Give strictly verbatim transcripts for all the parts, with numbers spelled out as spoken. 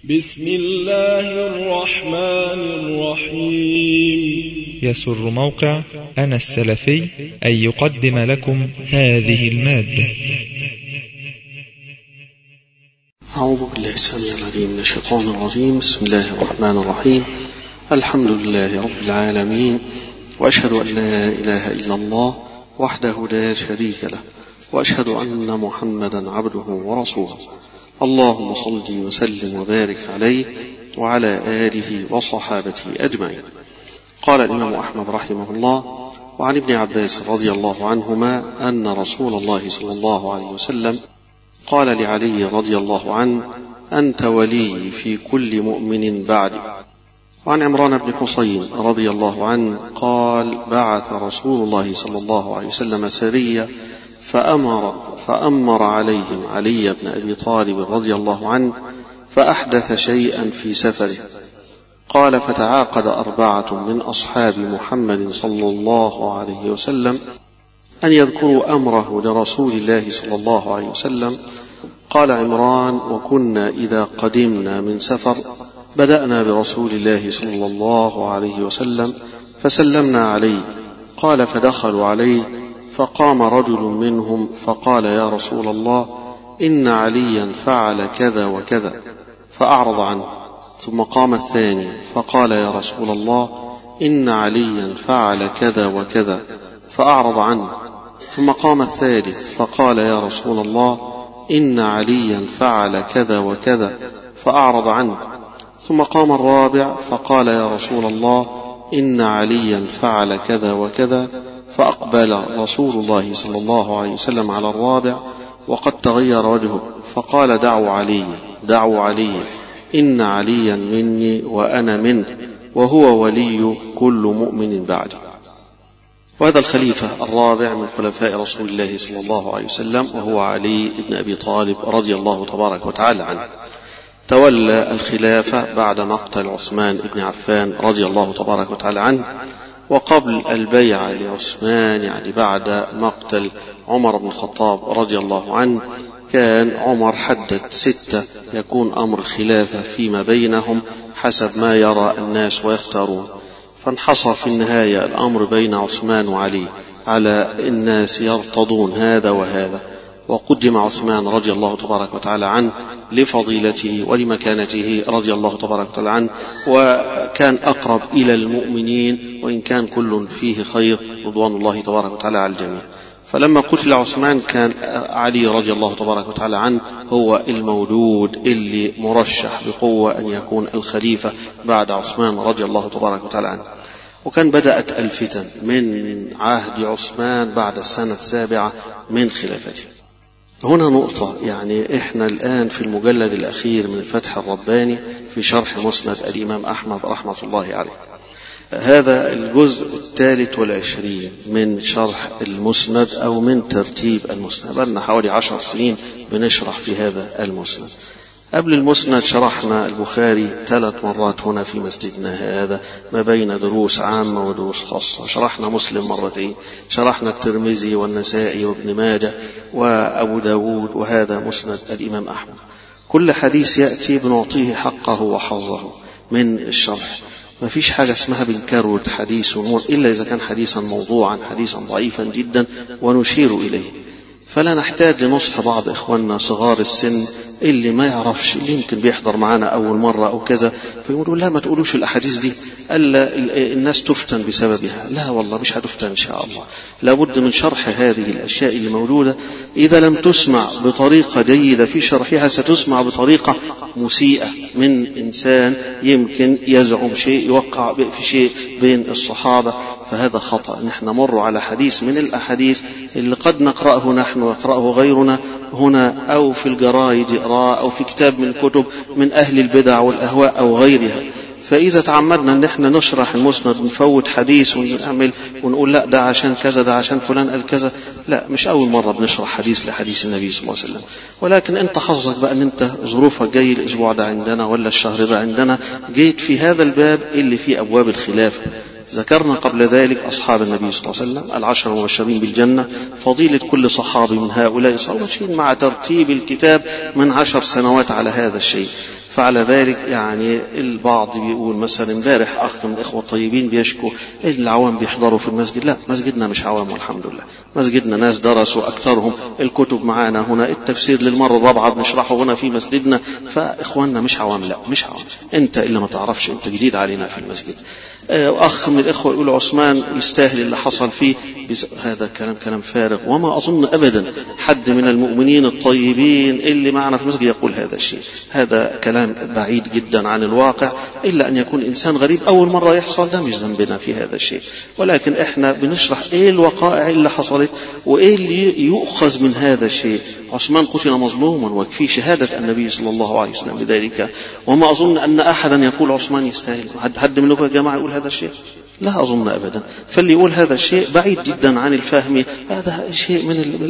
بسم الله الرحمن الرحيم. يسر موقع أنا السلفي أن يقدم لكم هذه المادة. أعوذ بالله السميع العليم من الشيطان الرجيم. بسم الله الرحمن الرحيم. الحمد لله رب العالمين، وأشهد أن لا إله إلا الله وحده لا شريك له، وأشهد أن محمدا عبده ورسوله. اللهم صل وسلم وبارك عليه وعلى آله وصحابته أجمعين. قال الإمام أحمد رحمه الله: وعن ابن عباس رضي الله عنهما أن رسول الله صلى الله عليه وسلم قال لعلي رضي الله عنه: أنت ولي في كل مؤمن بعدي. وعن عمران بن حصين رضي الله عنه قال: بعث رسول الله صلى الله عليه وسلم سرية فأمر, فأمر عليهم علي بن أبي طالب رضي الله عنه فأحدث شيئا في سفره. قال: فتعاقد أربعة من أصحاب محمد صلى الله عليه وسلم أن يذكروا أمره لرسول الله صلى الله عليه وسلم. قال عمران: وكنا إذا قدمنا من سفر بدأنا برسول الله صلى الله عليه وسلم فسلمنا عليه. قال: فدخلوا عليه فقام رجل منهم فقال: يا رسول الله، إن عليا فعل كذا وكذا، فأعرض عنه. ثم قام الثاني فقال: يا رسول الله، إن عليا فعل كذا وكذا، فأعرض عنه. ثم قام الثالث فقال: يا رسول الله، إن عليا فعل كذا وكذا، فأعرض عنه. ثم قام الرابع فقال: يا رسول الله، إن عليا فعل كذا وكذا، فأقبل رسول الله صلى الله عليه وسلم على الرابع وقد تغير وجهه فقال: دعوا علي دعوا علي إن عليا مني وأنا منه، وهو ولي كل مؤمن بعد. وهذا الخليفة الرابع من خلفاء رسول الله صلى الله عليه وسلم، وهو علي بن أبي طالب رضي الله تبارك وتعالى عنه. تولى الخلافة بعد مقتل عثمان بن عفان رضي الله تبارك وتعالى عنه، وقبل البيعة لعثمان، يعني بعد مقتل عمر بن الخطاب رضي الله عنه، كان عمر حدد ستة يكون أمر الخلافة فيما بينهم حسب ما يرى الناس ويختارون. فانحصر في النهاية الأمر بين عثمان وعلي على الناس يرتضون هذا وهذا، وقدم عثمان رضي الله تبارك وتعالى عنه لفضيلته ولمكانته رضي الله تبارك وتعالى عنه، وكان أقرب إلى المؤمنين، وإن كان كل فيه خير رضوان الله تبارك وتعالى على الجميع. فلما قتل عثمان كان علي رضي الله تبارك وتعالى عنه هو المولود اللي مرشح بقوة أن يكون الخليفة بعد عثمان رضي الله تبارك وتعالى عنه. وكان بدأت الفتن من عهد عثمان بعد السنة السابعة من خلافته. هنا نقطة، يعني إحنا الآن في المجلد الأخير من الفتح الرباني في شرح مسند الإمام أحمد رحمة الله عليه. هذا الجزء الثالث والعشرين من شرح المسند أو من ترتيب المسند. بلنا حوالي عشر سنين بنشرح في هذا المسند. قبل المسند شرحنا البخاري ثلاث مرات هنا في مسجدنا هذا، ما بين دروس عامة ودروس خاصة. شرحنا مسلم مرتين، شرحنا الترمذي والنسائي وابن ماجه وأبو داود، وهذا مسند الإمام أحمد. كل حديث يأتي بنعطيه حقه وحظه من الشرح. ما فيش حاجة اسمها بنكرر حديث ونور إلا إذا كان حديثا موضوعا، حديثا ضعيفا جدا ونشير إليه. فلا نحتاج لنصح بعض إخواننا صغار السن اللي ما يعرفش، اللي يمكن بيحضر معنا أول مرة أو كذا، فيقولوا لا ما تقولوش الأحاديث دي ألا الناس تفتن بسببها. لا والله مش هتفتن إن شاء الله. لابد من شرح هذه الأشياء اللي موجودة. إذا لم تسمع بطريقة جيدة في شرحها ستسمع بطريقة مسيئة من إنسان يمكن يزعم شيء يوقع في شيء بين الصحابة، فهذا خطأ. نحن نمر على حديث من الأحاديث اللي قد نقرأه نحن ويقرأه غيرنا هنا أو في الجرايد يقرأ أو في كتاب من كتب من أهل البدع والأهواء أو غيرها. فإذا تعمدنا أن احنا نشرح المسند نفوت حديث ونعمل ونقول لا ده عشان كذا ده عشان فلان قال كذا، لا، مش أول مرة بنشرح حديث لحديث النبي صلى الله عليه وسلم. ولكن أنت حظك بقى أن أنت ظروفك جاي الأسبوع ده عندنا ولا الشهر ده عندنا، جيت في هذا الباب اللي فيه أبواب الخلافة. ذكرنا قبل ذلك أصحاب النبي صلى الله عليه وسلم العشر المبشرين بالجنة، فضيلة كل صحابي من هؤلاء صلى الله عليه وسلم مع ترتيب الكتاب من عشر سنوات على هذا الشيء. فعلى ذلك يعني البعض بيقول مثلا امبارح أخ من الإخوة الطيبين بيشكو العوام بيحضروا في المسجد. لا، مسجدنا مش عوام والحمد لله، مسجدنا ناس درسوا أكثرهم، الكتب معانا هنا، التفسير للمرة الرابعة بنشرحه هنا في مسجدنا، فإخواننا مش عوام. لا مش عوام، أنت إلا ما تعرفش، أنت جديد علينا في المسجد. أخ من الإخوة يقول عثمان يستاهل اللي حصل فيه، هذا كلام كلام فارغ، وما أظن أبدا حد من المؤمنين الطيبين اللي معنا في المسجد يقول هذا الشيء. هذا كلام بعيد جدا عن الواقع، إلا أن يكون إنسان غريب أول مرة يحصل، ده مش ذنبنا في هذا الشيء. ولكن إحنا بنشرح إيه الوقائع اللي حصلت وإيه اللي يؤخذ من هذا الشيء. عثمان قتل مظلوما وفي شهادة النبي صلى الله عليه وسلم بذلك، وما أظن أن أحدا يقول عثمان يستاهل. حد منكم يا جماعة يقول هذا الشيء؟ لا أظن أبدا. فاللي يقول هذا الشيء بعيد جدا عن الفهم، هذا شيء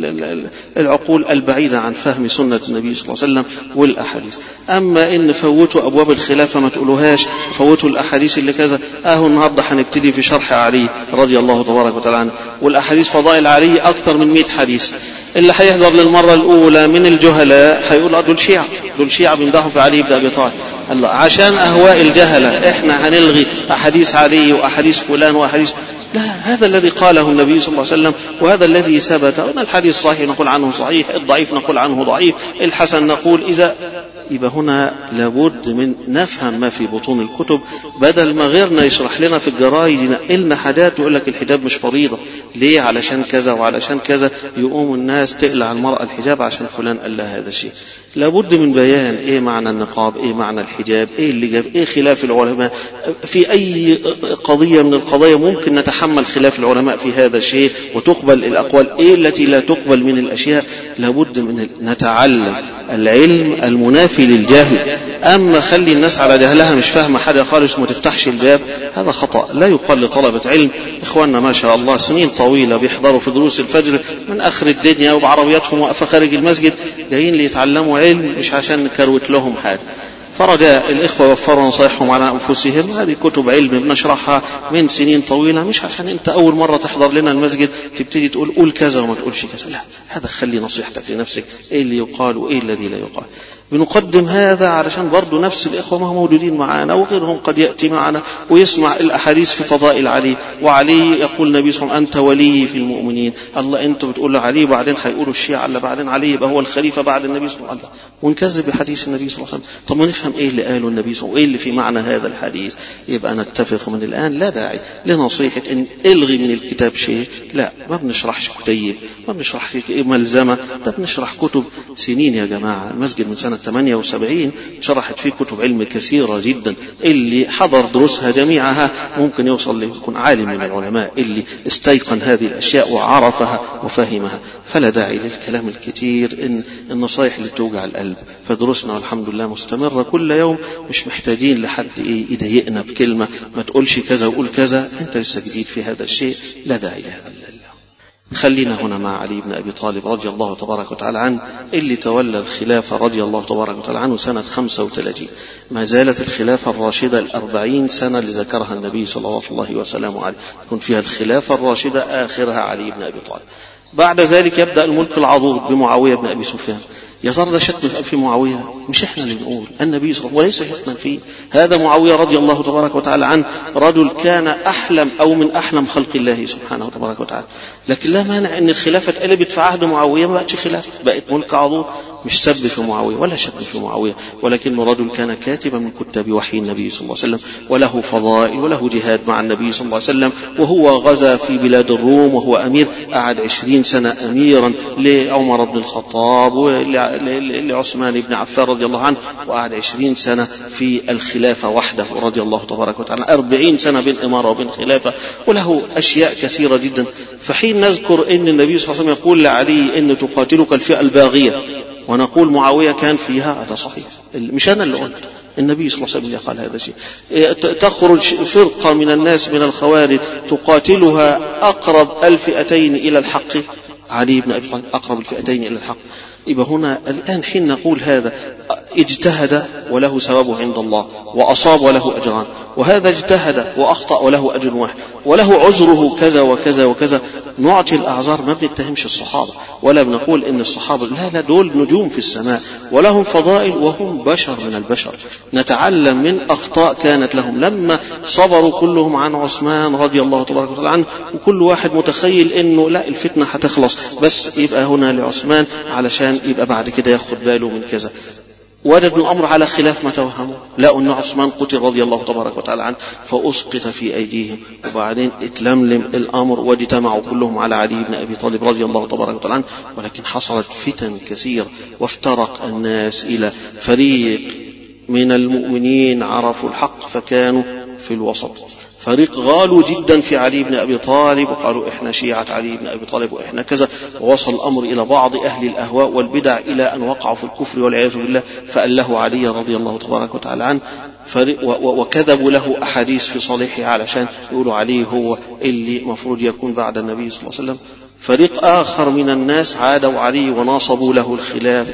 من العقول البعيدة عن فهم سنة النبي صلى الله عليه وسلم والأحاديث. أما إن فوتوا أبواب الخلافة ما تقولوهاش، فوتوا الأحاديث اللي كذا. أهو النهاردة هنبتدي في شرح علي رضي الله تبارك وتعالى عنه، والأحاديث فضائل علي أكثر من مئة حديث. اللي هيحضر للمرة الأولى من الجهلاء هيقول دول شيعة، دول شيعة بيمدحوا في علي بن أبي طالب. الله، عشان أهواء الجهلة إحنا هنلغي أحاديث علي وأحاديث فلان وأحاديث؟ لا، هذا الذي قاله النبي صلى الله عليه وسلم، وهذا الذي ثبت. أن الحديث صحيح نقول عنه صحيح، الضعيف نقول عنه ضعيف، الحسن نقول إذا. يبقى هنا لابد من نفهم ما في بطون الكتب، بدل ما غيرنا يشرح لنا في الجرايد ينقلنا حاجات ويقول لك الحجاب مش فريضة ليه، علشان كذا وعلشان كذا، يقوم الناس تقلع المرأة الحجاب عشان فلان قال لها هذا الشيء. لابد من بيان ايه معنى النقاب، ايه معنى الحجاب، ايه اللي جاب، ايه خلاف العلماء في اي قضية من القضايا. ممكن نتحمل خلاف العلماء في هذا الشيء وتقبل الأقوال، ايه التي لا تقبل من الأشياء. لابد من نتعلم العلم المنافي للجهل. أما خلي الناس على جهلها مش فاهمة حاجة خالص وما تفتحش الباب، هذا خطأ لا يقال لطلبة علم. إخواننا ما شاء الله سنين طويلة بيحضروا في دروس الفجر من آخر الدنيا وبعربياتهم واقفة خارج المسجد، جايين ليتعلموا علم مش عشان نكروت لهم حاجة. فرجاء الإخوة وفروا نصيحهم على أنفسهم، هذه كتب علم بنشرحها من سنين طويلة، مش عشان أنت أول مرة تحضر لنا المسجد تبتدي تقول قول كذا وما تقولش كذا. لا، هذا خلي نصيحتك لنفسك، إيه اللي يقال وإيه الذي لا يقال. بنقدم هذا علشان برضو نفس الإخوة ما هم موجودين معنا وغيرهم قد يأتي معنا ويسمع الأحاديث في فضائل علي. وعلي يقول النبي صلى الله عليه وسلم أنت ولي في المؤمنين. الله، أنت بتقول له علي وبعدين هيقولوا الشيعة اللي بعدين علي يبقى هو الخليفة بعد النبي صلى الله عليه وسلم، ونكذب بحديث النبي صلى الله عليه وسلم. طب ما نفهم إيه اللي قاله النبي صلى الله عليه وسلم وإيه اللي في معنى هذا الحديث. يبقى نتفق من الآن، لا داعي لنصيحة إن إلغي من الكتاب شيء. لا، ما بنشرحش كتيب، ما بنشرحش ملزمة، ده بنشرح كتب سنين يا جماعة. المسجد من سنة ثمانية وسبعين شرحت فيه كتب علم كثيرة جدا، اللي حضر دروسها جميعها ممكن يوصل ليكون عالم من العلماء اللي استيقن هذه الأشياء وعرفها وفهمها. فلا داعي للكلام الكثير، إن النصائح اللي توجع القلب. فدروسنا والحمد لله مستمرة كل يوم، مش محتاجين لحد إيه يضايقنا بكلمة ما تقولش كذا وقول كذا، أنت لسه جديد في هذا الشيء، لا داعي لهذا. خلينا هنا مع علي بن أبي طالب رضي الله تبارك وتعالى عنه، اللي تولى الخلافة رضي الله تبارك وتعالى عنه سنة خمسة وثلاثين. ما زالت الخلافة الراشدة الأربعين سنة اللي ذكرها النبي صلى الله عليه وسلم عليه، يكون فيها الخلافة الراشدة آخرها علي بن أبي طالب. بعد ذلك يبدأ الملك العضوض بمعاوية بن أبي سفيان. يا ترى ده شتم في معاوية؟ مش احنا اللي بنقول، النبي صلى الله عليه وسلم وليس شتما فيه. هذا معاوية رضي الله تبارك وتعالى عنه رجل كان أحلم أو من أحلم خلق الله سبحانه وتبارك وتعالى، لكن لا مانع أن الخلافة اتقلبت في عهد معاوية، ما بقتش خلافة، بقت ملك عضوض. مش سب في معاوية ولا شتم في معاوية، ولكنه رجل كان كاتبا من كتاب وحي النبي صلى الله عليه وسلم، وله فضائل وله جهاد مع النبي صلى الله عليه وسلم. وهو غزا في بلاد الروم وهو أمير، قعد عشرين سنة أميرا لعمر بن الخطاب ولعثمان بن عفان رضي الله عنه، وقعد عشرين سنة في الخلافة وحده رضي الله تبارك وتعالى، أربعين سنة بالإمارة وبالخلافة، وله أشياء كثيرة جدا. فحين نذكر أن النبي صلى الله عليه وسلم يقول لعلي أن تقاتلك الفئة الباغية، ونقول معاوية كان فيها، هذا صحيح، مش أنا اللي قلت، النبي صلى الله عليه وسلم قال هذا الشيء. تخرج فرقة من الناس من الخوارج تقاتلها أقرب الفئتين إلى الحق، علي بن أبي طالب أقرب الفئتين إلى الحق. يبقى هنا الآن حين نقول هذا اجتهد وله ثوابه عند الله وأصاب وله أجران، وهذا اجتهد وأخطأ وله أجر واحد وله عذره كذا وكذا وكذا. نعطي الأعذار، ما بنتهمش الصحابة ولا بنقول إن الصحابة لا لا دول نجوم في السماء ولهم فضائل وهم بشر من البشر. نتعلم من أخطاء كانت لهم لما صبروا كلهم عن عثمان رضي الله تبارك وتعالى عنه، وكل واحد متخيل إنه لا الفتنة هتخلص بس يبقى هنا لعثمان علشان يبقى بعد كده ياخد باله من كذا. وجدوا الأمر على خلاف ما توهموا، لقوا أن عثمان قتل رضي الله تبارك وتعالى عنه فأسقط في أيديهم، وبعدين اتلملم الأمر واجتمعوا كلهم على علي بن أبي طالب رضي الله تبارك وتعالى عنه. ولكن حصلت فتن كثير وافترق الناس إلى فريق من المؤمنين عرفوا الحق فكانوا في الوسط، فريق غالوا جدا في علي بن أبي طالب وقالوا إحنا شيعة علي بن أبي طالب وإحنا كذا، ووصل الأمر إلى بعض أهل الأهواء والبدع إلى أن وقعوا في الكفر والعياذ بالله، فأله علي رضي الله تبارك وتعالى عنه وكذبوا له أحاديث في صالحه علشان يقولوا عليه هو اللي مفروض يكون بعد النبي صلى الله عليه وسلم. فريق آخر من الناس عادوا علي وناصبوا له الخلاف،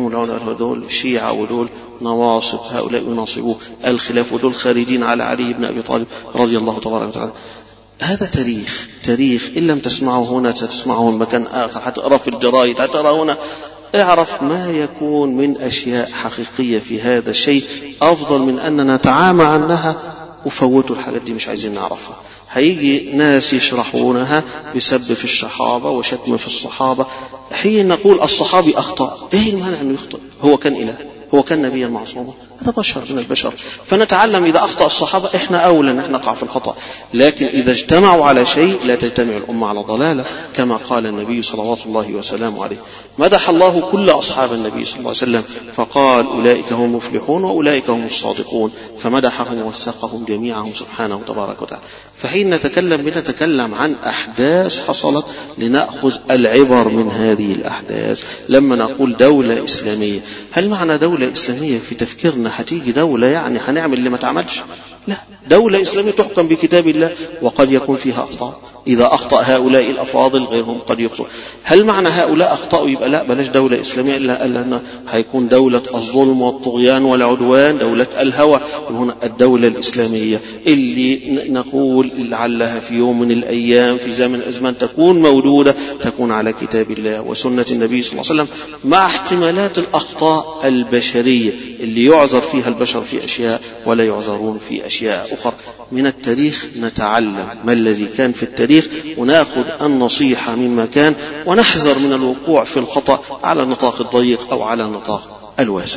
دول الشيعة ودول نواصب، هؤلاء يناصبوا الخلاف ودول خارجين على علي بن أبي طالب رضي الله تبارك وتعالى. هذا تاريخ تاريخ إن لم تسمعه هنا ستسمعه مكان آخر، هتقرأ في الجرائد هتقرأ هنا. اعرف ما يكون من أشياء حقيقية في هذا الشيء أفضل من أننا نتعامى عنها وفوتوا الحاجات دي مش عايزين نعرفها. هيجي ناس يشرحونها بسب في الصحابة وشتم في الصحابة، حين نقول الصحابي أخطأ، إيه المانع أنه يخطئ؟ هو كان إله، هو كان نبيا معصوما، هذا بشر من البشر. فنتعلم إذا أخطأ الصحابة إحنا أولى نحن نقع في الخطأ، لكن إذا اجتمعوا على شيء لا تجتمع الأمة على ضلالة كما قال النبي صلوات الله وسلامه عليه. مدح الله كل أصحاب النبي صلى الله عليه وسلم فقال أولئك هم المفلحون وأولئك هم الصادقون، فمدحهم ووثقهم جميعهم سبحانه تبارك وتعالى. فحين نتكلم بنتكلم عن أحداث حصلت لنأخذ العبر من هذه الأحداث. لما نقول دولة إسلامية، هل معنى دولة إسلامية في تفكيرنا هتيجي دولة يعني هنعمل اللي ما تعملش؟ لا، دولة إسلامية تحكم بكتاب الله وقد يكون فيها أخطاء، إذا أخطأ هؤلاء الأفاضل غيرهم قد يخطئ. هل معنى هؤلاء أخطأوا يبقى لا بلاش دولة إسلامية؟ إلا أنها هيكون دولة الظلم والطغيان والعدوان، دولة الهوى. هنا الدولة الإسلامية اللي نقول لعلها في يوم من الأيام في زمن الأزمان تكون موجودة، تكون على كتاب الله وسنة النبي صلى الله عليه وسلم، مع احتمالات الأخطاء البشرية اللي يعذر فيها البشر في أشياء ولا يعذرون في أشياء أخرى. من التاريخ نتعلم ما الذي كان في التاريخ ونأخذ النصيحة مما كان، ونحذر من الوقوع في الخطأ على النطاق الضيق أو على النطاق الواسع.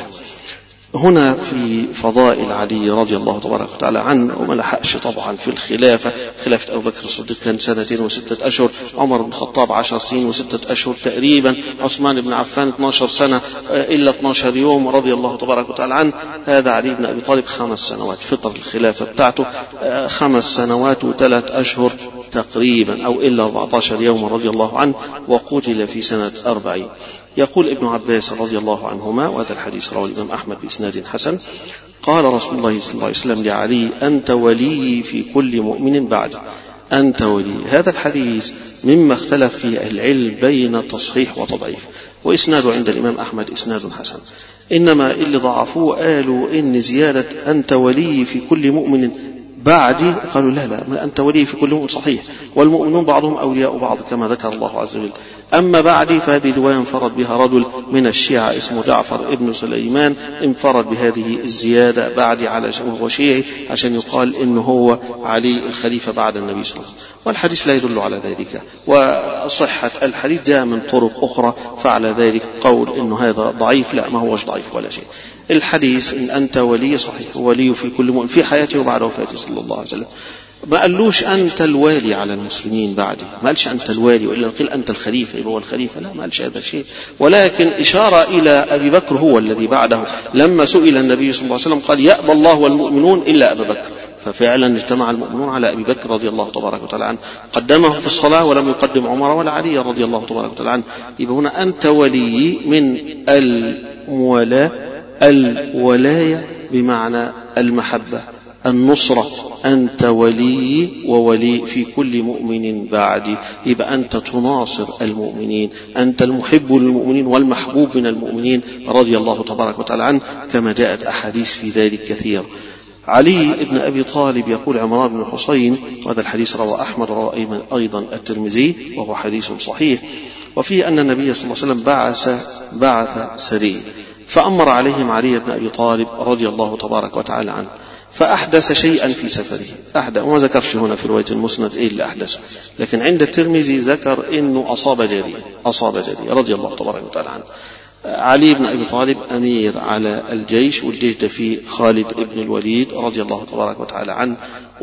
هنا في فضائل علي رضي الله تبارك وتعالى عنه، وما لحقش طبعا في الخلافة. خلافة أبو بكر الصديق كان سنتين وستة أشهر، عمر بن الخطاب عشر سنين وستة أشهر تقريبا، عثمان بن عفان اثناشر سنة إلا اثناشر يوم رضي الله تبارك وتعالى عنه. هذا علي بن أبي طالب خمس سنوات، فطر الخلافة بتاعته خمس سنوات وثلاث أشهر تقريبا أو إلا أربعة عشر يوم رضي الله عنه، وقتل في سنة أربعين. يقول ابن عباس رضي الله عنهما، وهذا الحديث رواه الإمام أحمد بإسناد حسن، قال رسول الله صلى الله عليه وسلم لعلي: أنت ولي في كل مؤمن بعد، أنت ولي. هذا الحديث مما اختلف فيه العلم بين تصحيح وتضعيف، وإسناده عند الإمام أحمد إسناد حسن. إنما اللي ضعفوه قالوا إن زيادة أنت ولي في كل مؤمن بعدي، قالوا لا لا أنت ولي في كل مؤمن صحيح، والمؤمنون بعضهم أولياء بعض كما ذكر الله عز وجل. أما بعدي فهذه رواية انفرد بها رجل من الشيعة اسمه جعفر ابن سليمان، انفرد بهذه الزيادة بعدي على وهو شيعي عشان يقال إنه هو علي الخليفة بعد النبي صلى الله عليه وسلم، والحديث لا يدل على ذلك. وصحة الحديث جاء من طرق أخرى، فعلى ذلك قول إنه هذا ضعيف، لا ما هوش ضعيف ولا شيء. الحديث إن أنت ولي صحيح، ولي في كل مؤمن في حياته وبعد وفاته صلى الله عليه وسلم. ما قالوش أنت الوالي على المسلمين بعدي، ما قالش أنت الوالي، وإلا قيل أنت الخليفة يبقى هو الخليفة، لا ما قالش هذا الشيء. ولكن إشارة إلى أبي بكر هو الذي بعده، لما سئل النبي صلى الله عليه وسلم قال: يأبى الله والمؤمنون إلا أبا بكر. ففعلا اجتمع المؤمنون على أبي بكر رضي الله تبارك وتعالى عنه، قدمه في الصلاة ولم يقدم عمر ولا علي رضي الله تبارك وتعالى عنه. يبقى هنا أنت ولي من المولاة، الولاية بمعنى المحبة، النصرة، أنت ولي وولي في كل مؤمن بعدي. يبقى أنت تناصر المؤمنين، أنت المحب للمؤمنين والمحبوب من المؤمنين رضي الله تبارك وتعالى عنه، كما جاءت أحاديث في ذلك كثير. علي بن أبي طالب يقول عمران بن حسين، وهذا الحديث رواه أحمد ورواه أيضا الترمذي وهو حديث صحيح، وفيه أن النبي صلى الله عليه وسلم بعث بعث سرية فأمر عليهم علي بن أبي طالب رضي الله تبارك وتعالى عنه، فأحدث شيئا في سفره. أحدث، وما ذكرش هنا في رواية المسند إيه اللي أحدثه، لكن عند الترمذي ذكر إنه أصاب جارية أصاب جارية رضي الله تبارك وتعالى عنه. علي بن أبي طالب أمير على الجيش، والجيش ده فيه خالد بن الوليد رضي الله تبارك وتعالى عنه،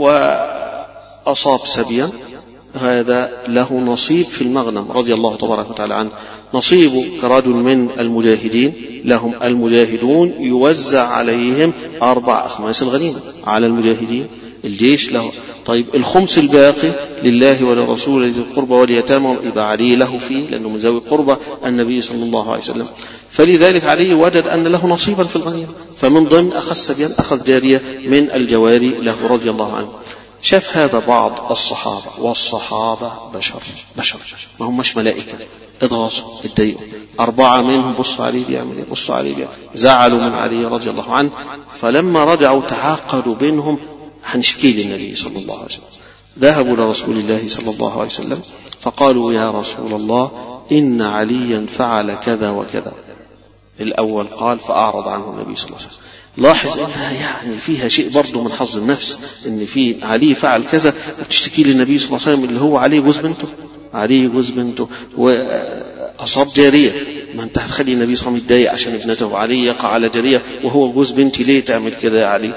وأصاب سبيا، هذا له نصيب في المغنم رضي الله تبارك وتعالى عنه، نصيبه كرجل من المجاهدين، لهم المجاهدون يوزع عليهم أربع أخماس الغنيمة على المجاهدين، الجيش له. طيب الخمس الباقي لله ولرسوله ذي القربى واليتامى، يبقى علي له فيه لأنه من ذوي القربى النبي صلى الله عليه وسلم، فلذلك علي وجد أن له نصيبا في الغنيمة، فمن ضمن أخذ سبيا أخذ جارية من الجواري له رضي الله عنه. شاف هذا بعض الصحابة، والصحابة بشر بشر ما هم مش ملائكة، اتغاصوا اتضايقوا، أربعة منهم بصوا عليه بيعمل ايه، بصوا عليه بيعمل، زعلوا من علي رضي الله عنه، فلما رجعوا تعاقدوا بينهم هنشكي للنبي صلى الله عليه وسلم. ذهبوا لرسول الله صلى الله عليه وسلم فقالوا يا رسول الله إن عليا فعل كذا وكذا. الأول قال فأعرض عنه النبي صلى الله عليه وسلم. لاحظ انها يعني فيها شيء برضه من حظ النفس، ان في علي فعل كذا وتشتكي للنبي صلى الله عليه وسلم، اللي هو علي جوز بنته، علي جوز بنته واصاب جاريه، ما انت هتخلي النبي صلى الله عليه وسلم يتضايق عشان ابنته، علي يقع على جاريه وهو جوز بنتي، ليه تعمل كذا يا علي؟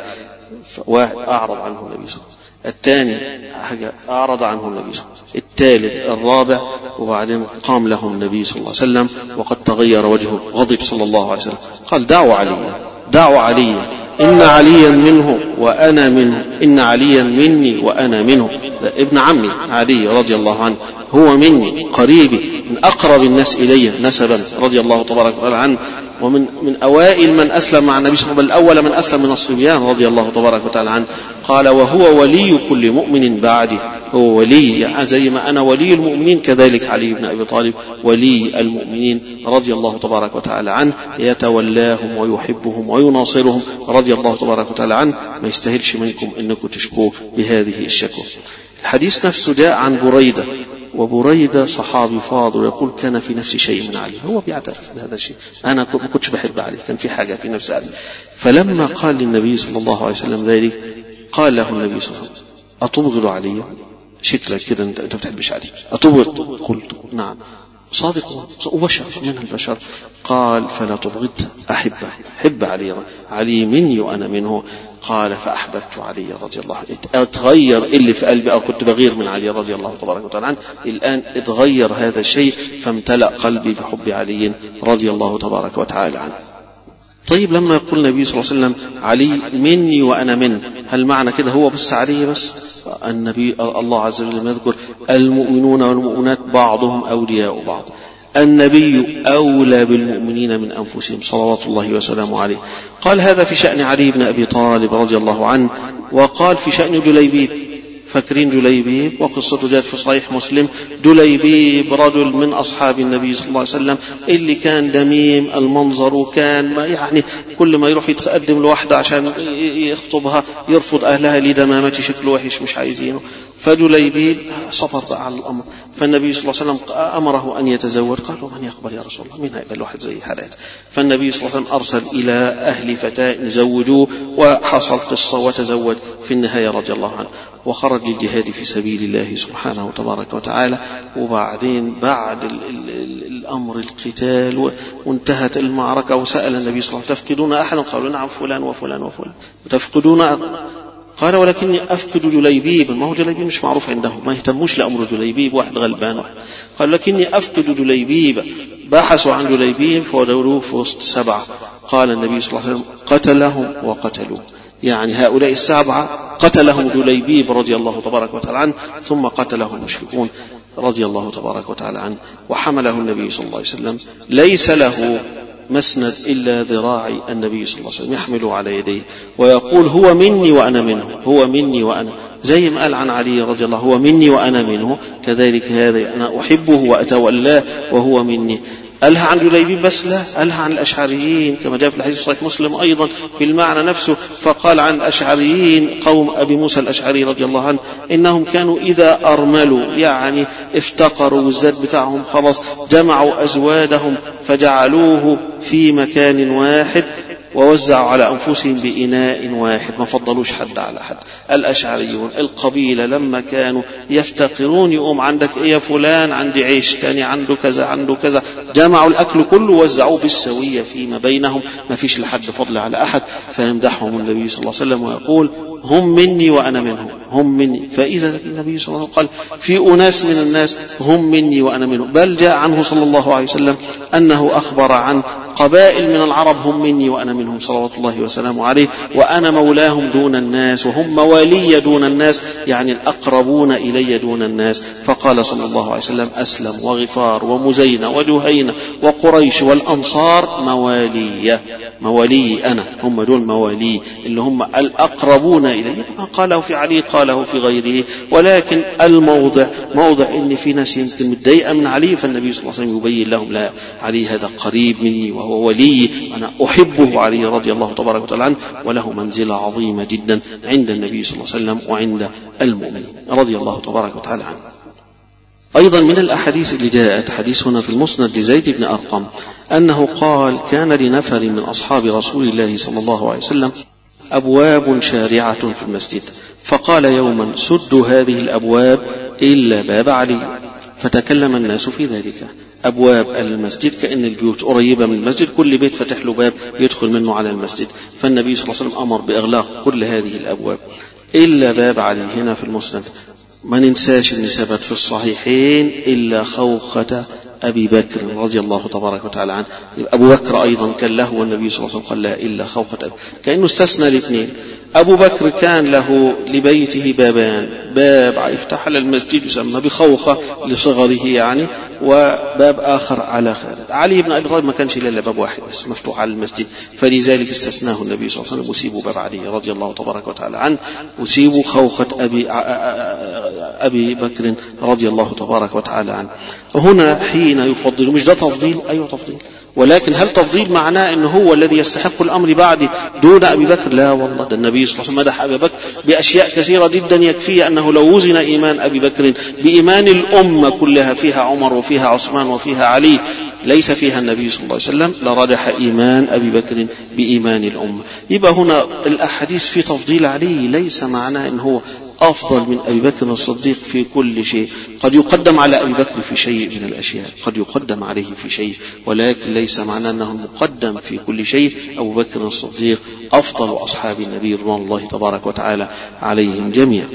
واعرض عنه النبي صلى الله عليه وسلم. الثاني حاجه اعرض عنه النبي صلى الله عليه وسلم. الثالث الرابع، وبعدين قام له النبي صلى الله عليه وسلم وقد تغير وجهه، غضب صلى الله عليه وسلم، قال دعوا علي دعوا علي إن عليا منه وأنا منه، إن عليا مني وأنا منه، ابن عمي علي رضي الله عنه هو مني قريبي من أقرب الناس إلي نسبا رضي الله تبارك وتعالى عنه، ومن من أوائل من أسلم مع النبي صلى الله عليه وسلم، بل أول من أسلم من الصبيان رضي الله تبارك وتعالى عنه. قال وهو ولي كل مؤمن بعدي، هو ولي، يعني زي ما أنا ولي المؤمنين كذلك علي بن أبي طالب ولي المؤمنين رضي الله تبارك وتعالى عنه، يتولاهم ويحبهم ويناصرهم رضي الله تبارك وتعالى عنه، ما يستاهلش منكم أنكم تشكوه بهذه الشكوى. الحديث نفسه جاء عن بريدة، وبريدة صحابي فاضل يقول كان في نفسي شيء من علي، هو بيعترف بهذا الشيء، أنا ما كنتش بحب علي، كان في حاجة في نفس علي. فلما قال للنبي صلى الله عليه وسلم ذلك قال له النبي صلى الله عليه وسلم أتبغض علي؟ شكلك كده أنت أنت بتحبش علي، أتبغض؟ قلت نعم، صادق وبشر من البشر. قال فلا تبغض، أحبه، حب علي، علي مني وأنا منه. قال فأحببت علي رضي الله عنه، اتغير اللي في قلبي، أو كنت بغير من علي رضي الله تبارك وتعالى عنه، الآن اتغير هذا الشيء، فامتلأ قلبي بحب علي رضي الله تبارك وتعالى عنه. طيب لما يقول النبي صلى الله عليه وسلم علي مني وأنا منه، هل معنى كده هو بس علي بس؟ النبي الله عز وجل يذكر المؤمنون والمؤمنات بعضهم أولياء بعض، النبي أولى بالمؤمنين من أنفسهم صلوات الله وسلامه عليه. قال هذا في شأن علي بن أبي طالب رضي الله عنه. وقال في شأن جليبيب، فاكرين جليبيب وقصته جاءت في صحيح مسلم، جليبيب رجل من أصحاب النبي صلى الله عليه وسلم اللي كان دميم المنظر، وكان ما يعني كل ما يروح يتقدم لوحده عشان يخطبها يرفض أهلها لدمامة شكله وحش مش عايزينه. فجليبيب صبر بقى على الأمر، فالنبي صلى الله عليه وسلم أمره أن يتزوج. قالوا من يقبل يا رسول الله، مين هيقبل واحد زي حالات؟ فالنبي صلى الله عليه وسلم أرسل إلى أهل فتاة زوجوه، وحصل قصة وتزوج في النهاية رضي الله عنه، وخرج للجهاد في سبيل الله سبحانه وتبارك وتعالى. وبعدين بعد ال ال ال الأمر القتال وانتهت المعركة، وسأل النبي صلى الله عليه وسلم تفقدون أحدا؟ قالوا نعم فلان وفلان وفلان. تفقدون؟ قال ولكني أفقد جليبيب، ما هو جليبيب مش معروف عندهم، ما يهتموش لأمر جليبيب، واحد غلبان واحد. قال لكني أفقد جليبيب. بحثوا عن جليبيب فوجدوه في وسط سبعة. قال النبي صلى الله عليه وسلم قتلهم وقتلوه، يعني هؤلاء السبعة قتلهم جليبيب رضي الله تبارك وتعالى عنه، ثم قتلهم المشركون رضي الله تبارك وتعالى عنه. وحمله النبي صلى الله عليه وسلم، ليس له مسند إلا ذراعي النبي صلى الله عليه وسلم يحمله على يديه ويقول هو مني وأنا منه، هو مني وأنا، زي ما قال عن علي رضي الله هو مني وأنا منه، كذلك هذا أنا أحبه وأتولاه وهو مني. قالها عن جليبيب بس؟ لا، قالها عن الأشعريين كما جاء في الحديث صحيح مسلم أيضا في المعنى نفسه. فقال عن الأشعريين قوم أبي موسى الأشعري رضي الله عنه إنهم كانوا إذا أرملوا يعني افتقروا والزاد بتاعهم خلاص جمعوا أزوادهم فجعلوه في مكان واحد ووزعوا على أنفسهم بإناء واحد، ما فضلوش حد على حد. الأشعريون القبيلة لما كانوا يفتقرون يقوم عندك إيه يا فلان، عندي عيش، تاني عنده كذا عنده كذا، جمعوا الأكل كله ووزعوه بالسوية فيما بينهم، ما فيش لحد فضل على أحد. فيمدحهم النبي صلى الله عليه وسلم ويقول هم مني وأنا منهم، هم مني. فإذا النبي صلى الله عليه وسلم قال في أناس من الناس هم مني وأنا منهم، بل جاء عنه صلى الله عليه وسلم أنه أخبر عن قبائل من العرب هم مني وأنا منهم صلوات الله وسلامه عليه، وأنا مولاهم دون الناس وهم موالي دون الناس، يعني الأقربون إلي دون الناس. فقال صلى الله عليه وسلم أسلم وغفار ومزينة وجهينة وقريش والأنصار موالي، موالي أنا، هم دول موالي اللي هم الأقربون إلي. قاله في علي قاله في غيره، ولكن الموضع موضع إن في ناس يمكن متضايقة من علي، فالنبي صلى الله عليه وسلم يبين لهم لا، علي هذا قريب مني وهو ولي، أنا أحبه علي رضي الله تبارك وتعالى عنه، وله منزلة عظيمة جدا عند النبي صلى الله عليه وسلم وعند المؤمنين رضي الله تبارك وتعالى عنه. أيضا من الأحاديث اللي جاءت حديث هنا في المسند لزيد بن أرقم أنه قال كان لنفر من أصحاب رسول الله صلى الله عليه وسلم أبواب شارعة في المسجد، فقال يوما سدوا هذه الأبواب إلا باب علي، فتكلم الناس في ذلك. أبواب المسجد كأن البيوت قريبة من المسجد، كل بيت فتح له باب يدخل منه على المسجد، فالنبي صلى الله عليه وسلم أمر بإغلاق كل هذه الأبواب إلا باب علي. هنا في المسند ما ننساش ان ثبت في الصحيحين إلا خوخة أبي بكر رضي الله تبارك وتعالى عنه. أبو بكر أيضا كان له والنبي صلى الله عليه وسلم قال لا إلا خوخة أبي، كأنه استثنى الاثنين. أبو بكر كان له لبيته بابان، باب يفتح على المسجد يسمى بخوخة لصغره يعني، وباب آخر على خالد. علي بن أبي طالب ما كانش إلا باب واحد بس مفتوح على المسجد، فلذلك استثناه النبي صلى الله عليه وسلم وسيبوا باب علي رضي الله تبارك وتعالى عنه، وسيبوا خوخة أبي أبي بكر رضي الله تبارك وتعالى عنه. هنا حين يفضل، مش ده تفضيل؟ أيوة تفضيل، ولكن هل تفضيل معناه أنه هو الذي يستحق الأمر بعد دون أبي بكر؟ لا والله، ده النبي صلى الله عليه وسلم مدح أبي بكر بأشياء كثيرة جدا يكفي أنه لو وزن إيمان أبي بكر بإيمان الأمة كلها، فيها عمر وفيها عثمان وفيها علي ليس فيها النبي صلى الله عليه وسلم، لرجح إيمان أبي بكر بإيمان الأمة. يبقى هنا الأحاديث في تفضيل علي ليس معناه أنه هو أفضل من أبي بكر الصديق في كل شيء، قد يقدم على أبي بكر في شيء من الأشياء، قد يقدم عليه في شيء، ولكن ليس معناه أنه مقدم في كل شيء. أبو بكر الصديق أفضل أصحاب النبي رضوان الله تبارك وتعالى عليهم جميعا.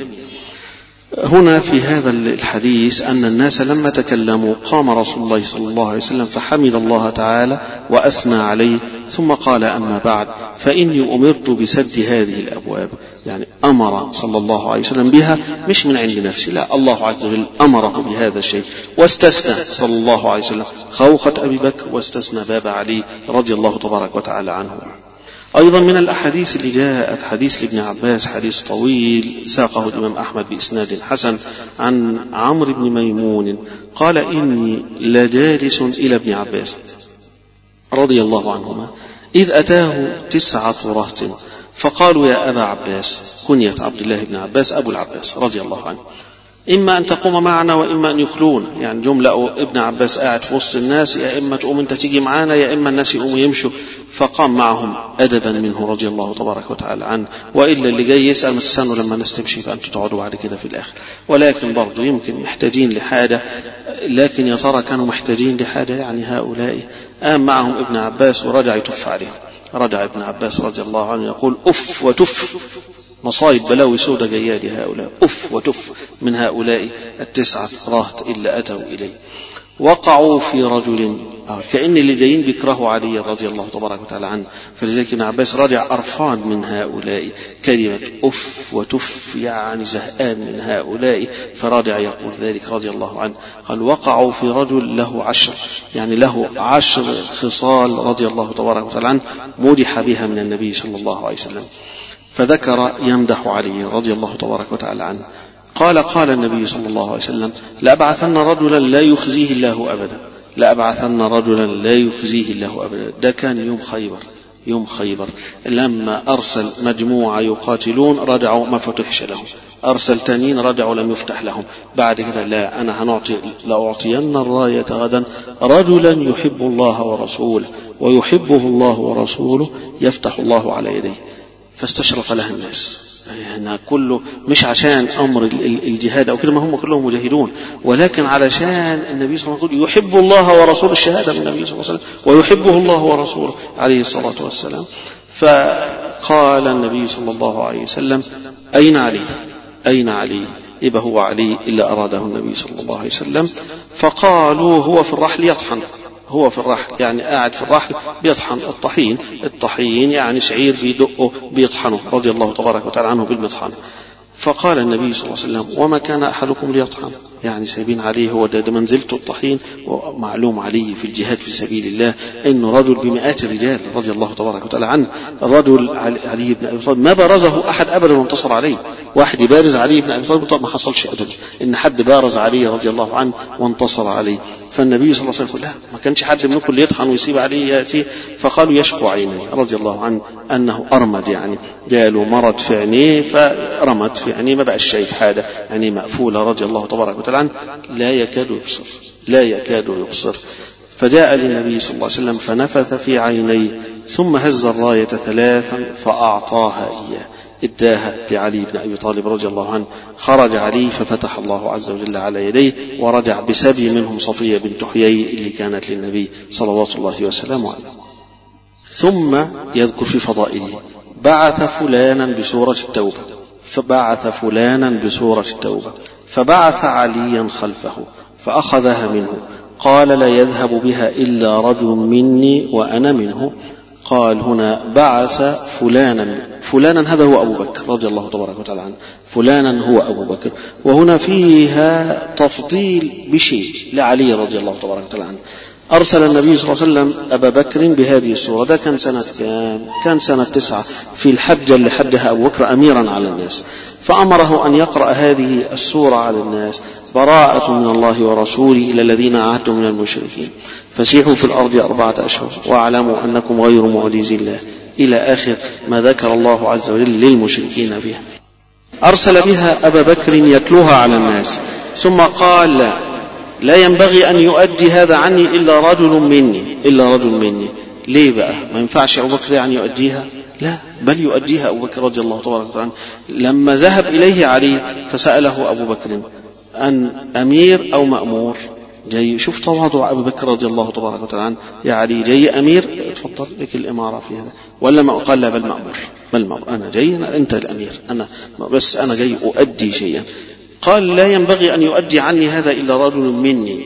هنا في هذا الحديث أن الناس لما تكلموا قام رسول الله صلى الله عليه وسلم فحمد الله تعالى وأثنى عليه، ثم قال أما بعد فإني أمرت بسد هذه الأبواب، يعني أمر صلى الله عليه وسلم بها مش من عند نفسه، لا، الله عز وجل أمره بهذا الشيء، واستثنى صلى الله عليه وسلم خوخة أبي بكر واستثنى باب علي رضي الله تبارك وتعالى عنه. أيضا من الأحاديث اللي جاءت حديث لابن عباس، حديث طويل ساقه الإمام أحمد بإسناد حسن عن عمرو بن ميمون قال إني لجالس إلى ابن عباس رضي الله عنهما إذ أتاه تسعة رهط فقالوا يا أبا عباس، كنية عبد الله بن عباس أبو العباس رضي الله عنه، إما أن تقوم معنا وإما أن يخلون، يعني جملة ابن عباس قاعد في وسط الناس، يا إما تقوم أنت تيجي معنا يا إما الناس يقوموا يمشوا، فقام معهم أدبا منه رضي الله تبارك وتعالى عنه، وإلا اللي جاي يسأل مستنوا لما نستمشي فأنتوا تقعدوا بعد كده في الآخر، ولكن برضو يمكن محتاجين لحاجة، لكن يا ترى كانوا محتاجين لحاجة يعني هؤلاء؟ قام معهم ابن عباس ورجع يتف عليهم، رجع ابن عباس رضي الله عنه يقول أف وتف، مصايب بلاوي سودة جاية لهؤلاء، أف وتف من هؤلاء التسعة راهط إلا أتوا إليه. وقعوا في رجل، كأن اللي جايين بيكرهوا علي رضي الله تبارك وتعالى عنه. فلذلك ابن عباس رجع أرفان من هؤلاء، كلمة أف وتف يعني زهقان من هؤلاء، فرجع يقول ذلك رضي الله عنه. قال وقعوا في رجل له عشر، يعني له عشر خصال رضي الله تبارك وتعالى عنه مدح بها من النبي صلى الله عليه وسلم. فذكر يمدح علي رضي الله تبارك وتعالى عنه. قال قال النبي صلى الله عليه وسلم لأبعثن رجلا لا يخزيه الله أبدا، لأبعثن رجلا لا يخزيه الله أبدا. ده كان يوم خيبر، يوم خيبر لما أرسل مجموعة يقاتلون رجعوا ما فتحش لهم، أرسل تانين رجعوا لم يفتح لهم. بعد كده لا، أنا هنعطي لأعطين الراية غدا رجلا يحب الله ورسوله ويحبه الله ورسوله يفتح الله على يديه. فاستشرف لها الناس، يعني كله مش عشان أمر الجهاد أو كده، ما هم كلهم مجاهدون، ولكن علشان النبي صلى الله عليه وسلم يحب الله ورسوله، الشهادة من النبي صلى الله عليه وسلم ويحبه الله ورسوله عليه الصلاة والسلام. فقال النبي صلى الله عليه وسلم أين علي؟ أين علي؟ إبا هو علي إلا أراده النبي صلى الله عليه وسلم. فقالوا هو في الرحل يطحن، هو في الرحل يعني قاعد في الرحل بيطحن الطحين، الطحين يعني شعير بيدقه بيطحنه رضي الله تبارك وتعالى عنه بالمطحن. فقال النبي صلى الله عليه وسلم وما كان أحدكم ليطحن، يعني سايبين عليه هو ده, ده منزلته الطحين. ومعلوم عليه في الجهاد في سبيل الله إنه رجل بمئات الرجال رضي الله تبارك وتعالى عنه. الرجل علي بن أبي طالب ما بارزه أحد أبدا وانتصر عليه، واحد يبارز علي بن أبي طالب ما حصلش أبدا إن حد بارز عليه رضي الله عنه وانتصر عليه. فالنبي صلى الله عليه وسلم لا، ما كانش حد منكم اللي يطحن ويسيب عليه يأتي. فقالوا يشكو عينيه رضي الله عنه أنه أرمد، يعني جاله مرض في عينيه فرمد في عينيه ما بقاش شايف حاجة، يعني مقفولة رضي الله تبارك وتعالى عنه، لا يكاد يبصر، لا يكاد يبصر. فجاء للنبي صلى الله عليه وسلم فنفث في عينيه ثم هز الراية ثلاثا فأعطاها إياه، اداها لعلي بن أبي طالب رضي الله عنه. خرج علي ففتح الله عز وجل على يديه ورجع بسبي منهم صفية بنت حيي اللي كانت للنبي صلوات الله وسلامه عليه. ثم يذكر في فضائله بعث فلانا بسورة التوبة، فبعث فلانا بسورة التوبة فبعث عليا خلفه فأخذها منه، قال لا يذهب بها إلا رجل مني وأنا منه. قال هنا بعث فلانا، فلانا هذا هو أبو بكر رضي الله تبارك وتعالى عنه، فلانا هو أبو بكر. وهنا فيها تفضيل بشيء لعلي رضي الله تبارك وتعالى عنه. أرسل النبي صلى الله عليه وسلم أبا بكر بهذه السورة، ده كان سنة كام؟ كان سنة تسعة في الحجة اللي حجها أبو بكر أميرا على الناس، فأمره أن يقرأ هذه السورة على الناس: براءة من الله ورسوله إلى الذين عاهدتم من المشركين فسيحوا في الأرض أربعة أشهر واعلموا أنكم غير معجزي الله، إلى آخر ما ذكر الله عز وجل للمشركين فيها. أرسل بها أبا بكر يتلوها على الناس، ثم قال لا لا ينبغي أن يؤدي هذا عني إلا رجل مني، إلا رجل مني. ليه بقى ما ينفعش أبو بكر يعني يؤديها؟ لا، بل يؤديها أبو بكر رضي الله تبارك وتعالى. لما ذهب إليه علي فسأله أبو بكر أن أمير أو مأمور؟ جاي شوف تواضع أبو بكر رضي الله تبارك وتعالى عنه، يا علي جاي أمير تفضل لك الإمارة في هذا، ولا ما قال لا بل مأمور، بل مأمور، أنا جاي أنا أنت الأمير، أنا بس أنا جاي أؤدي شيئا. قال لا ينبغي أن يؤدي عني هذا إلا رجل مني،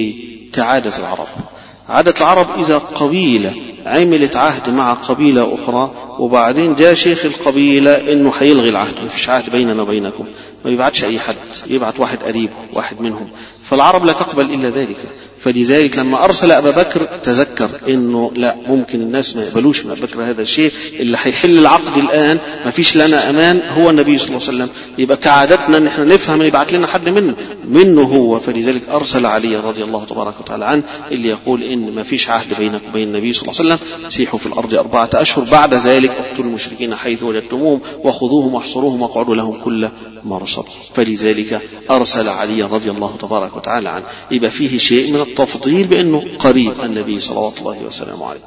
لكعادة العرب. عادة العرب إذا قبيلة عملت عهد مع قبيلة أخرى وبعدين جاء شيخ القبيلة إنه حيلغي العهد، مفيش عهد بيننا وبينكم، ما يبعتش أي حد، يبعت واحد قريبه واحد منهم، فالعرب لا تقبل إلا ذلك. فلذلك لما أرسل أبا بكر تذكر إنه لا، ممكن الناس ما يقبلوش من أبا بكر هذا الشيء، اللي حيحل العقد الآن ما فيش لنا أمان هو النبي صلى الله عليه وسلم، يبقى كعادتنا إن إحنا نفهم يبعت لنا حد منه منه هو. فلذلك أرسل علي رضي الله تبارك وتعالى عنه اللي يقول إن ما فيش عهد بينك وبين النبي صلى الله عليه وسلم، سيحوا في الأرض أربعة أشهر، بعد ذلك اقتلوا المشركين حيث وجدتموهم وخذوهم واحصروهم واقعدوا لهم كل مرصد. فلذلك أرسل علي رضي الله تبارك وتعالى عنه. يبقى فيه شيء من التفضيل بأنه قريب النبي صلوات الله وسلامه عليه.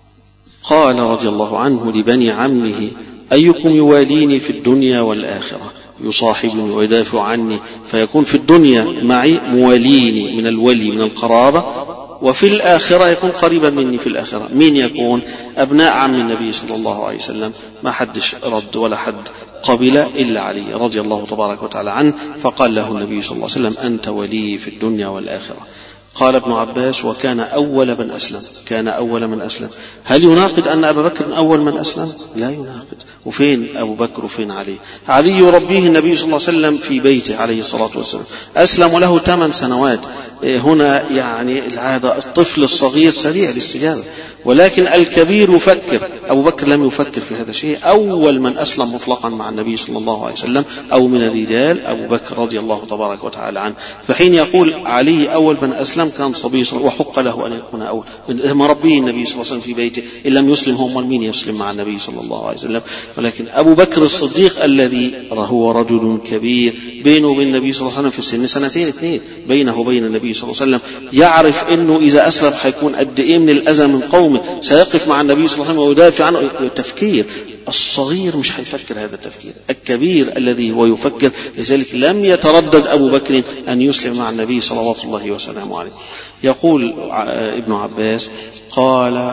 قال رضي الله عنه لبني عمه: أيكم يواليني في الدنيا والآخرة؟ يصاحبني ويدافع عني، فيكون في الدنيا معي مواليني من الولي من القرابة، وفي الآخرة يكون قريبا مني في الآخرة. مين يكون؟ أبناء عم النبي صلى الله عليه وسلم، ما حدش رد ولا حد قبل إلا علي رضي الله تبارك وتعالى عنه. فقال له النبي صلى الله عليه وسلم: أنت ولي في الدنيا والآخرة. قال ابن عباس: وكان أول من أسلم. كان أول من أسلم. هل يناقض أن أبا بكر أول من أسلم؟ لا يناقض. وفين أبو بكر وفين علي؟ علي يربيه النبي صلى الله عليه وسلم في بيته عليه الصلاة والسلام، أسلم له ثمان سنوات. هنا يعني العادة الطفل الصغير سريع الاستجابة، ولكن الكبير يفكر. أبو بكر لم يفكر في هذا الشيء، أول من أسلم مطلقا مع النبي صلى الله عليه وسلم أو من الرجال أبو بكر رضي الله تبارك وتعالى عنه. فحين يقول علي أول من أسلم كان صبي صغير وحق له أن يكون أول. مربيه النبي صلى الله عليه وسلم في بيته، إن لم يسلم هم من يسلم مع النبي صلى الله عليه وسلم. ولكن أبو بكر الصديق الذي هو رجل كبير بينه وبين النبي صلى الله عليه وسلم في السن سنتين اثنين بينه وبين النبي صلى الله عليه وسلم، يعرف أنه إذا أسلم حيكون قد إيه من الأذى من قومه، سيقف مع النبي صلى الله عليه وسلم ويدافع عنه. تفكير الصغير مش هيفكر هذا التفكير، الكبير الذي هو يفكر. لذلك لم يتردد أبو بكر أن يسلم مع النبي صلوات الله وسلامه عليه. يقول ابن عباس: قال: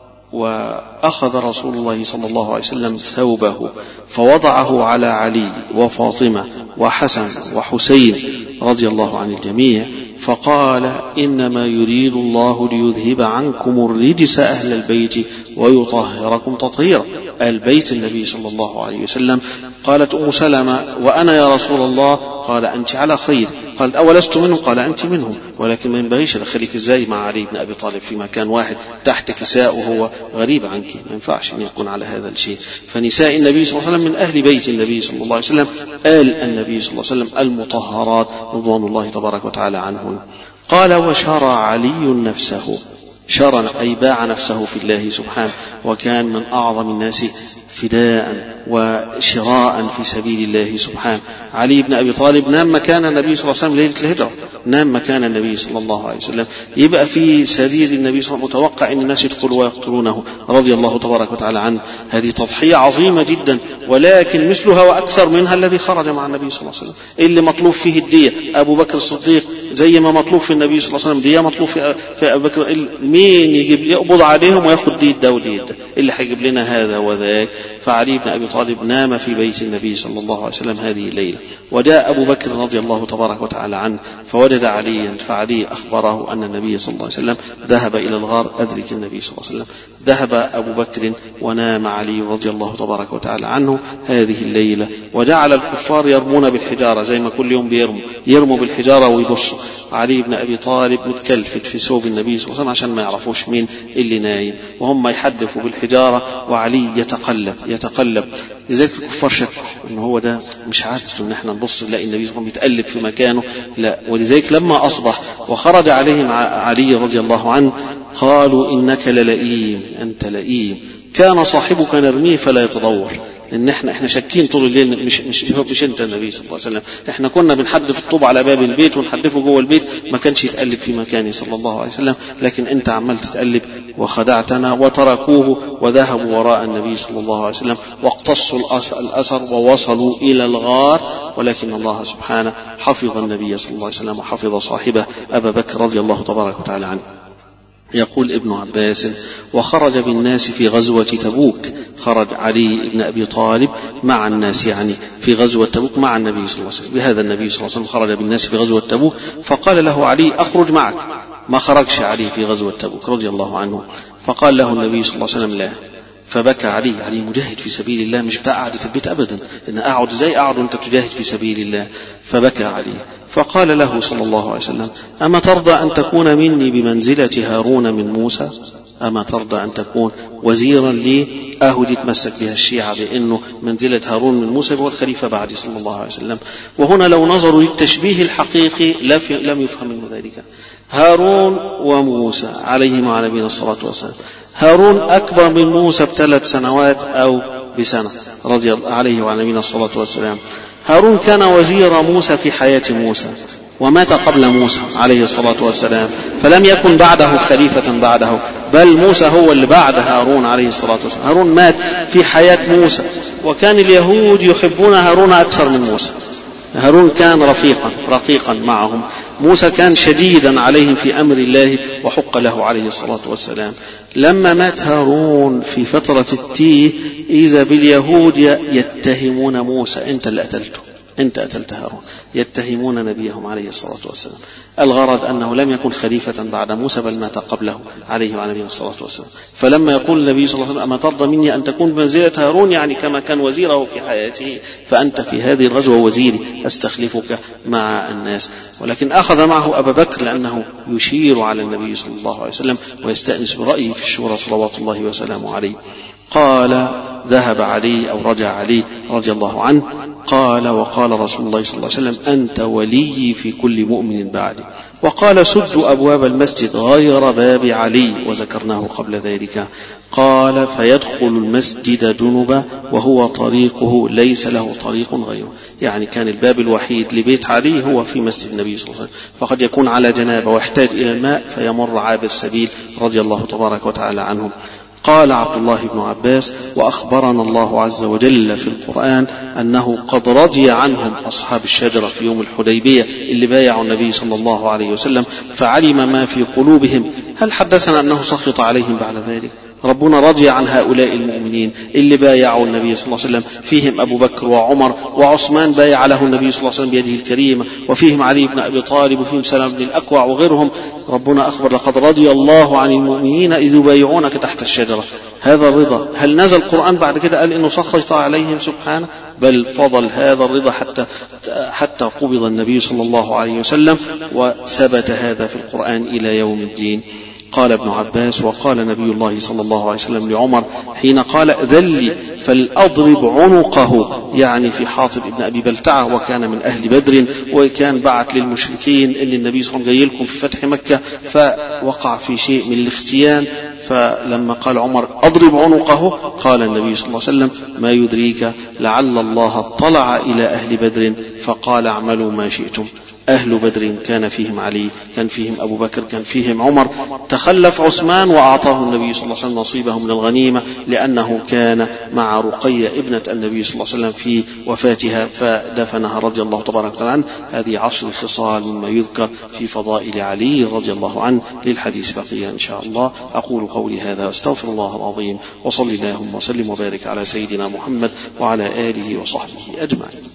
وأخذ رسول الله صلى الله عليه وسلم ثوبه فوضعه على علي وفاطمة وحسن وحسين رضي الله عن الجميع، فقال: إنما يريد الله ليذهب عنكم الرجس أهل البيت ويطهركم تطهيرا. أهل بيت النبي صلى الله عليه وسلم. قالت أم سلمة: وأنا يا رسول الله؟ قال: أنت على خير. قالت: أولست منهم؟ قال: أنت منهم. ولكن ما ينبغيش أدخلك إزاي مع علي بن أبي طالب في مكان واحد تحت كساء وهو غريب عنك، ما ينفعش أن يكون على هذا الشيء. فنساء النبي صلى الله عليه وسلم من أهل بيت النبي صلى الله عليه وسلم، آل النبي صلى الله عليه وسلم المطهرات رضوان الله تبارك وتعالى عنهم. قال: وشرى علي نفسه. شرى أي باع نفسه في الله سبحانه، وكان من أعظم الناس فداء وشراء في سبيل الله سبحانه. علي بن أبي طالب نام مكان النبي صلى الله عليه وسلم ليلة الهجرة، نام مكان النبي صلى الله عليه وسلم، يبقى في سبيل النبي صلى الله عليه وسلم، متوقع أن الناس يدخلوا ويقتلونه رضي الله تبارك وتعالى عنه. هذه تضحية عظيمة جدا، ولكن مثلها وأكثر منها الذي خرج مع النبي صلى الله عليه وسلم، اللي مطلوب فيه الدية. أبو بكر الصديق زي ما مطلوب في النبي صلى الله عليه وسلم دية، مطلوب في أبو بكر. مين يجيب يقبض عليهم ويأخذ دي الدولة اللي حيجيب لنا هذا وذاك؟ فعلي بن أبي طالب نام في بيت النبي صلى الله عليه وسلم هذه الليلة. وجاء أبو بكر رضي الله تبارك وتعالى عنه فوجد عليا، فعلي أخبره أن النبي صلى الله عليه وسلم ذهب إلى الغار. أدرك النبي صلى الله عليه وسلم. ذهب أبو بكر ونام علي رضي الله تبارك وتعالى عنه هذه الليلة. وجعل الكفار يرمون بالحجارة زي ما كل يوم بيرموا يرموا بالحجارة ويبصوا. علي بن أبي طالب متكلفت في ثوب النبي صلى الله عليه وسلم عشان ما يعرفوش مين اللي نايم، وهم يحدفوا بالحجارة وعلي يتقلب يتقلب. لذلك الكفار شكوا إن هو ده مش عادة إن احنا نبص نلاقي النبي صلى الله عليه وسلم يتقلب في مكانه، لا. ولذلك لما أصبح وخرج عليهم علي رضي الله عنه قالوا: إنك للئيم، أنت لئيم، كان صاحبك نرميه فلا يتضور. ان احنا احنا شاكين طول الليل، مش مش مش انت النبي صلى الله عليه وسلم، احنا كنا بنحدف الطوب على باب البيت ونحدفه جوه البيت، ما كانش يتقلب في مكانه صلى الله عليه وسلم، لكن انت عمال تتقلب وخدعتنا. وتركوه وذهبوا وراء النبي صلى الله عليه وسلم واقتصوا الاثر ووصلوا الى الغار. ولكن الله سبحانه حفظ النبي صلى الله عليه وسلم وحفظ صاحبه ابا بكر رضي الله تبارك وتعالى عنه. يقول ابن عباس: وخرج بالناس في غزوة تبوك. خرج علي بن أبي طالب مع الناس، يعني في غزوة تبوك مع النبي صلى الله عليه وسلم. بهذا النبي صلى الله عليه وسلم خرج بالناس في غزوة تبوك، فقال له علي: أخرج معك. ما خرجش علي في غزوة تبوك رضي الله عنه، فقال له النبي صلى الله عليه وسلم: لا. فبكى علي. علي مجاهد في سبيل الله، مش بتاع قعدة البيت أبدا، إن أقعد ازاي أقعد وأنت تجاهد في سبيل الله. فبكى علي. فقال له صلى الله عليه وسلم: أما ترضى أن تكون مني بمنزلة هارون من موسى؟ أما ترضى أن تكون وزيرا لي؟ أهو دي تمسك بها الشيعة بأنه منزلة هارون من موسى هو الخليفة بعد صلى الله عليه وسلم. وهنا لو نظروا للتشبيه الحقيقي لم يفهم منه ذلك. هارون وموسى عليهما وعلى نبينا الصلاة والسلام. هارون أكبر من موسى بثلاث سنوات أو بسنة رضي الله عليه وعلى نبينا الصلاة والسلام. هارون كان وزير موسى في حياة موسى، ومات قبل موسى عليه الصلاة والسلام، فلم يكن بعده خليفة بعده، بل موسى هو اللي بعد هارون عليه الصلاة والسلام. هارون مات في حياة موسى، وكان اليهود يحبون هارون أكثر من موسى. هارون كان رفيقا رقيقا معهم، موسى كان شديدا عليهم في أمر الله وحق له عليه الصلاة والسلام. لما مات هارون في فترة التيه إذا باليهود يتهمون موسى: أنت اللي قتلته، أنت قتلت هارون، يتهمون نبيهم عليه الصلاة والسلام. الغرض أنه لم يكن خليفة بعد موسى بل مات قبله عليه وعلى نبينا الصلاة والسلام. فلما يقول النبي صلى الله عليه وسلم أما ترضى مني أن تكون بمنزلة هارون، يعني كما كان وزيره في حياته، فأنت في هذه الغزوة وزيري أستخلفك مع الناس. ولكن أخذ معه أبا بكر لأنه يشير على النبي صلى الله عليه وسلم ويستأنس برأيه في الشورى صلوات الله وسلامه عليه. قال ذهب علي أو رجع علي رضي الله عنه قال وقال رسول الله صلى الله عليه وسلم أنت ولي في كل مؤمن بعدي. وقال سدوا أبواب المسجد غير باب علي، وذكرناه قبل ذلك. قال فيدخل المسجد جنبا وهو طريقه ليس له طريق غيره، يعني كان الباب الوحيد لبيت علي هو في مسجد النبي صلى الله عليه وسلم، فقد يكون على جنابه ويحتاج إلى الماء فيمر عابر سبيل رضي الله تبارك وتعالى عنهم. قال عبد الله بن عباس وأخبرنا الله عز وجل في القرآن أنه قد رضي عنهم أصحاب الشجرة في يوم الحديبية اللي بايعوا النبي صلى الله عليه وسلم، فعلم ما في قلوبهم. هل حدثنا أنه سخط عليهم بعد ذلك؟ ربنا رضي عن هؤلاء المؤمنين اللي بايعوا النبي صلى الله عليه وسلم، فيهم أبو بكر وعمر وعثمان بايع له النبي صلى الله عليه وسلم بيده الكريمة، وفيهم علي بن أبي طالب، وفيهم سلام بن الأكوع وغيرهم. ربنا أخبر لقد رضي الله عن المؤمنين إذ يبايعونك تحت الشجرة. هذا الرضا هل نزل القرآن بعد كده قال إنه سخط عليهم سبحانه؟ بل فضل هذا الرضا حتى حتى قبض النبي صلى الله عليه وسلم، وثبت هذا في القرآن إلى يوم الدين. قال ابن عباس وقال نبي الله صلى الله عليه وسلم لعمر حين قال ذلي فلأضرب عنقه، يعني في حاطب ابن أبي بلتعة، وكان من أهل بدر، وكان بعت للمشركين اللي النبي صلى الله عليه وسلم جاي لكم في فتح مكة، فوقع في شيء من الاختيان. فلما قال عمر أضرب عنقه قال النبي صلى الله عليه وسلم ما يدريك لعل الله اطلع إلى أهل بدر فقال اعملوا ما شئتم. أهل بدر كان فيهم علي، كان فيهم أبو بكر، كان فيهم عمر. تخلف عثمان وأعطاه النبي صلى الله عليه وسلم نصيبه من الغنيمة لأنه كان مع رقية ابنة النبي صلى الله عليه وسلم في وفاتها فدفنها رضي الله تبارك وتعالى عنه. هذه عشر خصال مما يذكر في فضائل علي رضي الله عنه. للحديث بقية إن شاء الله. أقول قولي هذا أستغفر الله العظيم، وصلي اللهم وسلم وبارك على سيدنا محمد وعلى آله وصحبه أجمعين.